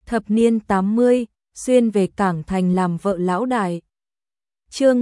Thập niên 80, xuyên về Cảng Thành làm vợ lão đại. Chương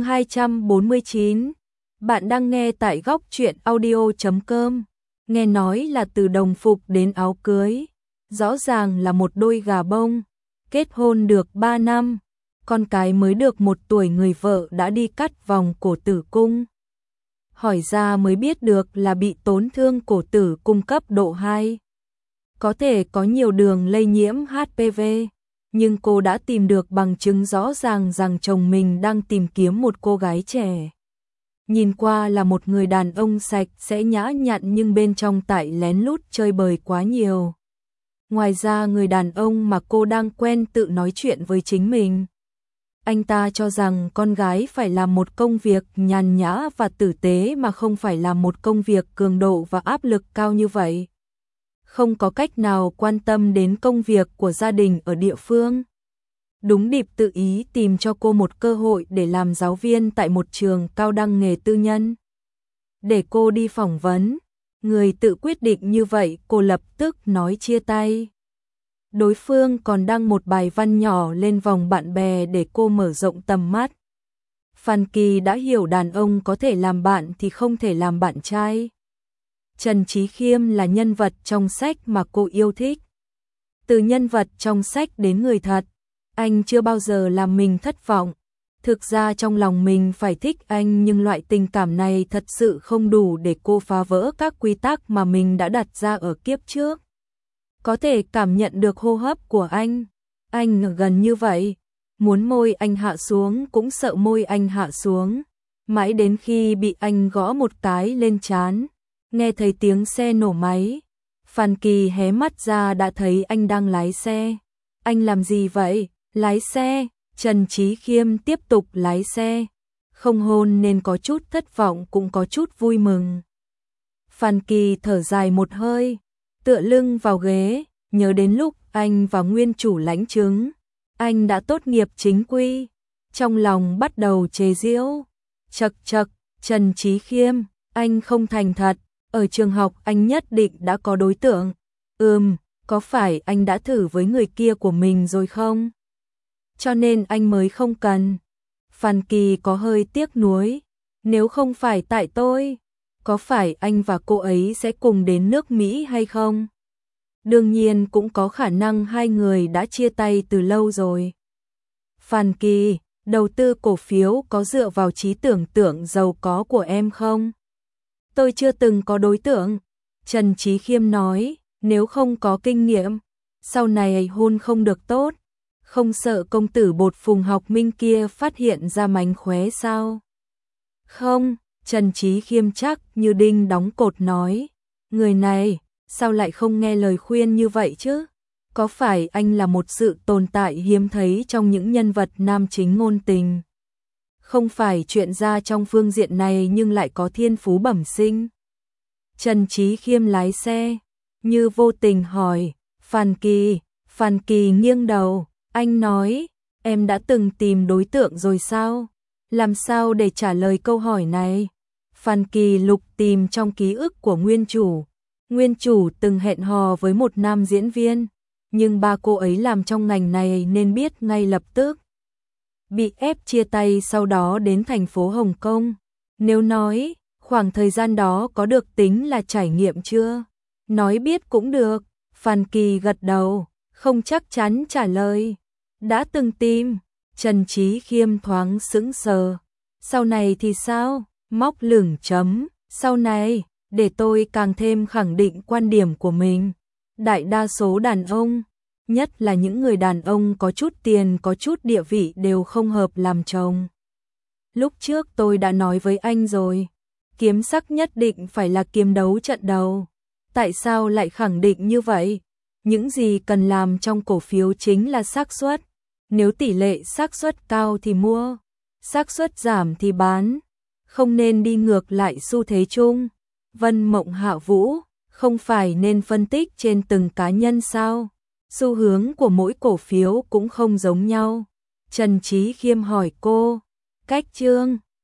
249. Bạn đang nghe tại góc truyện audio.com. Nghe nói là từ đồng phục đến áo cưới, rõ ràng là một đôi gà bông. Kết hôn được 3 năm, con cái mới được 1 tuổi, người vợ đã đi cắt vòng cổ tử cung. Hỏi ra mới biết được là bị tổn thương cổ tử cung cấp độ 2. Có thể có nhiều đường lây nhiễm HPV, nhưng cô đã tìm được bằng chứng rõ ràng rằng chồng mình đang tìm kiếm một cô gái trẻ. Nhìn qua là một người đàn ông sạch sẽ nhã nhặn, nhưng bên trong tại lén lút chơi bời quá nhiều. Ngoài ra, người đàn ông mà cô đang quen tự nói chuyện với chính mình. Anh ta cho rằng con gái phải làm một công việc nhàn nhã và tử tế, mà không phải làm một công việc cường độ và áp lực cao như vậy. Không có cách nào quan tâm đến công việc của gia đình ở địa phương. Đúng dịp tự ý tìm cho cô một cơ hội để làm giáo viên tại một trường cao đẳng nghề tư nhân. Để cô đi phỏng vấn, người tự quyết định như vậy, cô lập tức nói chia tay. Đối phương còn đăng một bài văn nhỏ lên vòng bạn bè để cô mở rộng tầm mắt. Phan Kỳ đã hiểu đàn ông có thể làm bạn thì không thể làm bạn trai. Trần Chí Khiêm là nhân vật trong sách mà cô yêu thích. Từ nhân vật trong sách đến người thật, anh chưa bao giờ làm mình thất vọng. Thực ra trong lòng mình phải thích anh, nhưng loại tình cảm này thật sự không đủ để cô phá vỡ các quy tắc mà mình đã đặt ra ở kiếp trước. Có thể cảm nhận được hô hấp của anh gần như vậy, muốn môi anh hạ xuống cũng sợ môi anh hạ xuống, mãi đến khi bị anh gõ một cái lên trán, nghe thấy tiếng xe nổ máy. Phan Kỳ hé mắt ra đã thấy anh đang lái xe. Anh làm gì vậy? Lái xe. Trần Chí Khiêm tiếp tục lái xe. Không hôn nên có chút thất vọng cũng có chút vui mừng. Phan Kỳ thở dài một hơi, tựa lưng vào ghế, nhớ đến lúc anh và nguyên chủ lãnh chứng, anh đã tốt nghiệp chính quy. Trong lòng bắt đầu chế giễu. Chậc chậc, Trần Chí Khiêm, anh không thành thật. Ở trường học anh nhất định đã có đối tượng. Có phải anh đã thử với người kia của mình rồi không? Cho nên anh mới không cần. Phan Kỳ có hơi tiếc nuối. Nếu không phải tại tôi, có phải anh và cô ấy sẽ cùng đến nước Mỹ hay không? Đương nhiên cũng có khả năng hai người đã chia tay từ lâu rồi. Phan Kỳ, đầu tư cổ phiếu có dựa vào trí tưởng tượng giàu có của em không? Tôi chưa từng có đối tượng. Trần Chí Khiêm nói, nếu không có kinh nghiệm, sau này hôn không được tốt. Không sợ công tử bột Phùng Học Minh kia phát hiện ra mánh khóe sao? Không, Trần Chí Khiêm chắc như đinh đóng cột nói, người này, sao lại không nghe lời khuyên như vậy chứ? Có phải anh là một sự tồn tại hiếm thấy trong những nhân vật nam chính ngôn tình? Không phải chuyện ra trong phương diện này nhưng lại có thiên phú bẩm sinh. Trần Chí Khiêm lái xe, như vô tình hỏi, Phan Kỳ nghiêng đầu, anh nói, em đã từng tìm đối tượng rồi sao? Làm sao để trả lời câu hỏi này? Phan Kỳ lục tìm trong ký ức của nguyên chủ. Nguyên chủ từng hẹn hò với một nam diễn viên, nhưng ba cô ấy làm trong ngành này nên biết ngay lập tức. Bị ép chia tay, sau đó đến thành phố Hồng Kông. Nếu nói, khoảng thời gian đó có được tính là trải nghiệm chưa? Nói biết cũng được. Phan Kỳ gật đầu, không chắc chắn trả lời. Đã từng tìm. Trần Chí Khiêm thoáng sững sờ. Sau này thì sao? Móc lửng chấm. Sau này, để tôi càng thêm khẳng định quan điểm của mình. Đại đa số đàn ông, nhất là những người đàn ông có chút tiền, có chút địa vị đều không hợp làm chồng. Lúc trước tôi đã nói với anh rồi, kiếm sắc nhất định phải là kiếm đấu trận đầu. Tại sao lại khẳng định như vậy? Những gì cần làm trong cổ phiếu chính là xác suất. Nếu tỷ lệ xác suất cao thì mua, xác suất giảm thì bán. Không nên đi ngược lại xu thế chung. Vân Mộng Hạ Vũ, không phải nên phân tích trên từng cá nhân sao? Xu hướng của mỗi cổ phiếu cũng không giống nhau. Trần Chí Khiêm hỏi cô, cách chương